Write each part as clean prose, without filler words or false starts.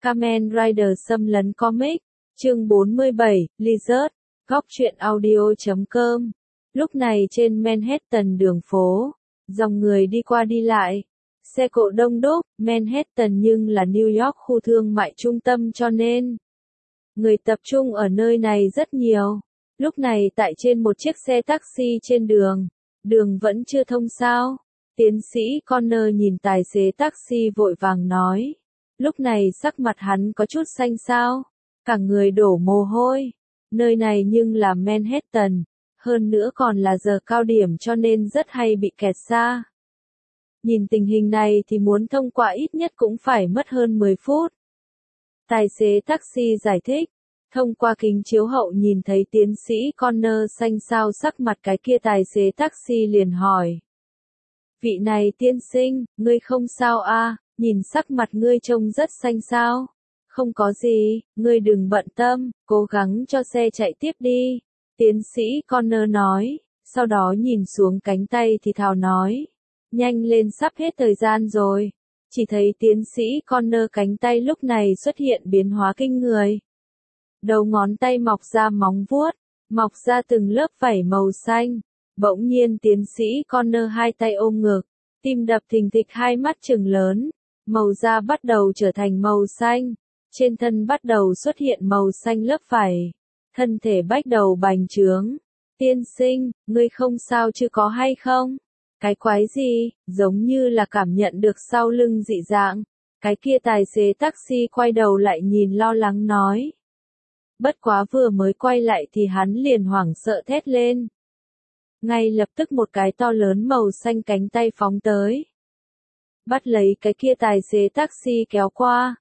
Kamen Rider xâm lấn comic, chương 47, Lizard, góc truyện audio.com. Lúc này trên Manhattan đường phố, dòng người đi qua đi lại, xe cộ đông đúc. Manhattan nhưng là New York khu thương mại trung tâm cho nên người tập trung ở nơi này rất nhiều. Lúc này tại trên một chiếc xe taxi trên đường vẫn chưa thông sao. Tiến sĩ Connor nhìn tài xế taxi vội vàng nói. Lúc này sắc mặt hắn có chút xanh xao, cả người đổ mồ hôi. Nơi này nhưng là Manhattan, hơn nữa còn là giờ cao điểm cho nên rất hay bị kẹt xe. Nhìn tình hình này thì muốn thông qua ít nhất cũng phải mất hơn 10 phút. Tài xế taxi giải thích, thông qua kính chiếu hậu nhìn thấy tiến sĩ Connor xanh xao sắc mặt, cái kia tài xế taxi liền hỏi. Vị này tiên sinh, ngươi không sao à, nhìn sắc mặt ngươi trông rất xanh xao. Không có gì, ngươi đừng bận tâm, cố gắng cho xe chạy tiếp đi. Tiến sĩ Connor nói, sau đó nhìn xuống cánh tay thì thào nói. Nhanh lên, sắp hết thời gian rồi. Chỉ thấy tiến sĩ Connor cánh tay lúc này xuất hiện biến hóa kinh người. Đầu ngón tay mọc ra móng vuốt, mọc ra từng lớp vảy màu xanh. Bỗng nhiên tiến sĩ Connor hai tay ôm ngực, tim đập thình thịch, hai mắt trừng lớn. Màu da bắt đầu trở thành màu xanh, trên thân bắt đầu xuất hiện màu xanh lớp vảy, thân thể bắt đầu bành trướng. Tiên sinh, ngươi không sao chứ có hay không? Cái quái gì, giống như là cảm nhận được sau lưng dị dạng. Cái kia tài xế taxi quay đầu lại nhìn lo lắng nói. Bất quá vừa mới quay lại thì hắn liền hoảng sợ thét lên. Ngay lập tức một cái to lớn màu xanh cánh tay phóng tới. Bắt lấy cái kia tài xế taxi kéo qua.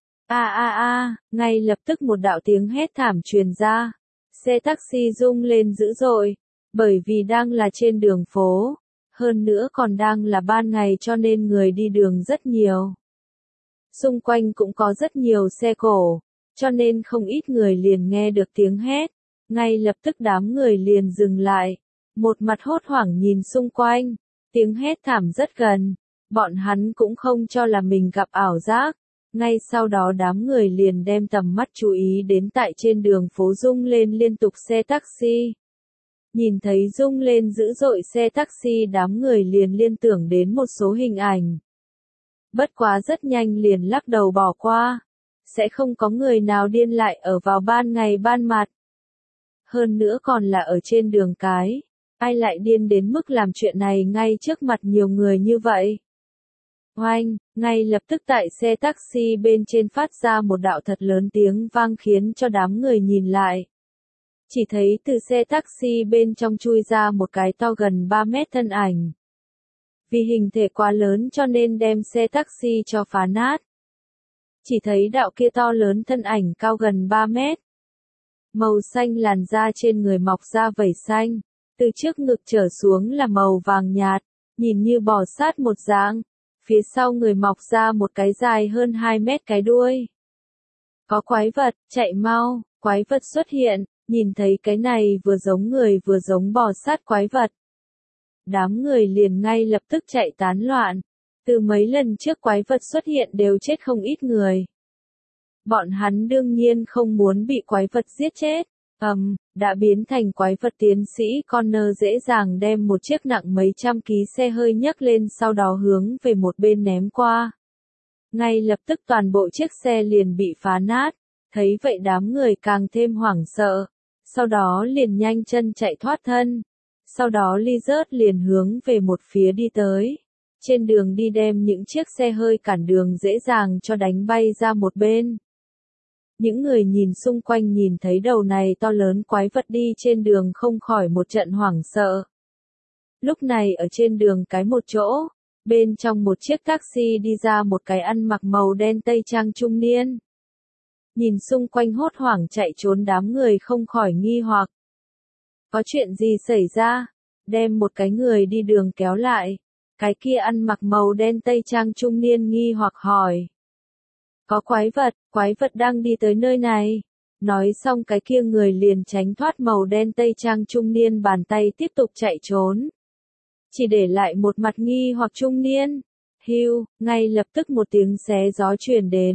Ngay lập tức một đạo tiếng hét thảm truyền ra. Xe taxi rung lên dữ dội, bởi vì đang là trên đường phố, hơn nữa còn đang là ban ngày cho nên người đi đường rất nhiều. Xung quanh cũng có rất nhiều xe cổ, cho nên không ít người liền nghe được tiếng hét. Ngay lập tức đám người liền dừng lại, một mặt hốt hoảng nhìn xung quanh, tiếng hét thảm rất gần. Bọn hắn cũng không cho là mình gặp ảo giác. Ngay sau đó đám người liền đem tầm mắt chú ý đến tại trên đường phố rung lên liên tục xe taxi. Nhìn thấy rung lên dữ dội xe taxi, đám người liền liên tưởng đến một số hình ảnh. Bất quá rất nhanh liền lắc đầu bỏ qua. Sẽ không có người nào điên lại ở vào ban ngày ban mặt. Hơn nữa còn là ở trên đường cái. Ai lại điên đến mức làm chuyện này ngay trước mặt nhiều người như vậy? Oanh, ngay lập tức tại xe taxi bên trên phát ra một đạo thật lớn tiếng vang khiến cho đám người nhìn lại. Chỉ thấy từ xe taxi bên trong chui ra một cái to gần 3 mét thân ảnh. Vì hình thể quá lớn cho nên đem xe taxi cho phá nát. Chỉ thấy đạo kia to lớn thân ảnh cao gần 3 mét. Màu xanh làn da trên người mọc ra vảy xanh, từ trước ngực trở xuống là màu vàng nhạt, nhìn như bò sát một dạng. Phía sau người mọc ra một cái dài hơn 2 mét cái đuôi. Có quái vật, chạy mau, quái vật xuất hiện, nhìn thấy cái này vừa giống người vừa giống bò sát quái vật. Đám người liền ngay lập tức chạy tán loạn, từ mấy lần trước quái vật xuất hiện đều chết không ít người. Bọn hắn đương nhiên không muốn bị quái vật giết chết. Đã biến thành quái vật. Tiến sĩ Connor dễ dàng đem một chiếc nặng mấy trăm ký xe hơi nhấc lên, sau đó hướng về một bên ném qua. Ngay lập tức toàn bộ chiếc xe liền bị phá nát, thấy vậy đám người càng thêm hoảng sợ, sau đó liền nhanh chân chạy thoát thân. Sau đó Lizard liền hướng về một phía đi tới, trên đường đi đem những chiếc xe hơi cản đường dễ dàng cho đánh bay ra một bên. Những người nhìn xung quanh nhìn thấy đầu này to lớn quái vật đi trên đường không khỏi một trận hoảng sợ. Lúc này ở trên đường cái một chỗ, bên trong một chiếc taxi đi ra một cái ăn mặc màu đen tây trang trung niên. Nhìn xung quanh hốt hoảng chạy trốn đám người không khỏi nghi hoặc. Có chuyện gì xảy ra? Đem một cái người đi đường kéo lại. Cái kia ăn mặc màu đen tây trang trung niên nghi hoặc hỏi. Có quái vật đang đi tới nơi này. Nói xong cái kia người liền tránh thoát màu đen tây trang trung niên bàn tay tiếp tục chạy trốn. Chỉ để lại một mặt nghi hoặc trung niên. Hưu, ngay lập tức một tiếng xé gió truyền đến.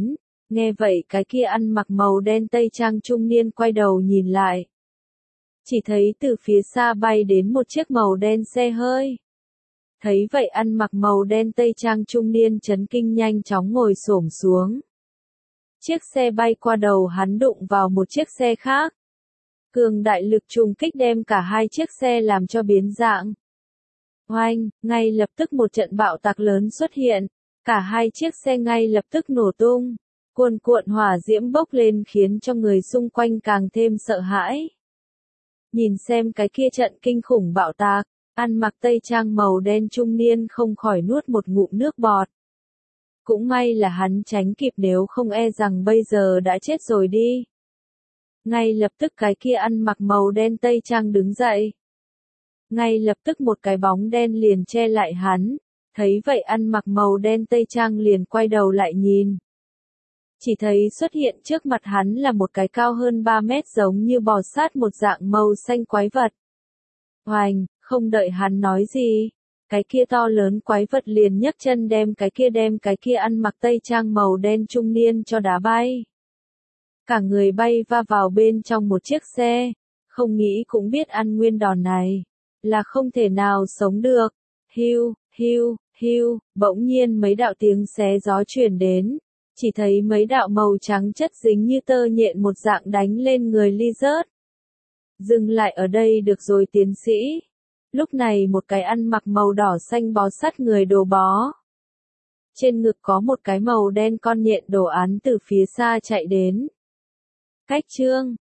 Nghe vậy cái kia ăn mặc màu đen tây trang trung niên quay đầu nhìn lại. Chỉ thấy từ phía xa bay đến một chiếc màu đen xe hơi. Thấy vậy ăn mặc màu đen tây trang trung niên chấn kinh nhanh chóng ngồi xổm xuống. Chiếc xe bay qua đầu hắn đụng vào một chiếc xe khác. Cường đại lực trùng kích đem cả hai chiếc xe làm cho biến dạng. Oanh, ngay lập tức một trận bạo tạc lớn xuất hiện. Cả hai chiếc xe ngay lập tức nổ tung. Cuồn cuộn hỏa diễm bốc lên khiến cho người xung quanh càng thêm sợ hãi. Nhìn xem cái kia trận kinh khủng bạo tạc, ăn mặc tây trang màu đen trung niên không khỏi nuốt một ngụm nước bọt. Cũng may là hắn tránh kịp, nếu không e rằng bây giờ đã chết rồi đi. Ngay lập tức cái kia ăn mặc màu đen tây trang đứng dậy. Ngay lập tức một cái bóng đen liền che lại hắn. Thấy vậy ăn mặc màu đen tây trang liền quay đầu lại nhìn. Chỉ thấy xuất hiện trước mặt hắn là một cái cao hơn 3 mét giống như bò sát một dạng màu xanh quái vật. Oành, không đợi hắn nói gì. Cái kia to lớn quái vật liền nhấc chân đem cái kia ăn mặc tây trang màu đen trung niên cho đá bay. Cả người bay va vào bên trong một chiếc xe. Không nghĩ cũng biết ăn nguyên đòn này. Là không thể nào sống được. Hiu, hiu, hiu, bỗng nhiên mấy đạo tiếng xé gió truyền đến. Chỉ thấy mấy đạo màu trắng chất dính như tơ nhện một dạng đánh lên người Lizard. Dừng lại ở đây được rồi tiến sĩ. Lúc này một cái ăn mặc màu đỏ xanh bó sát người đồ bó. Trên ngực có một cái màu đen con nhện đồ án từ phía xa chạy đến. Cách chương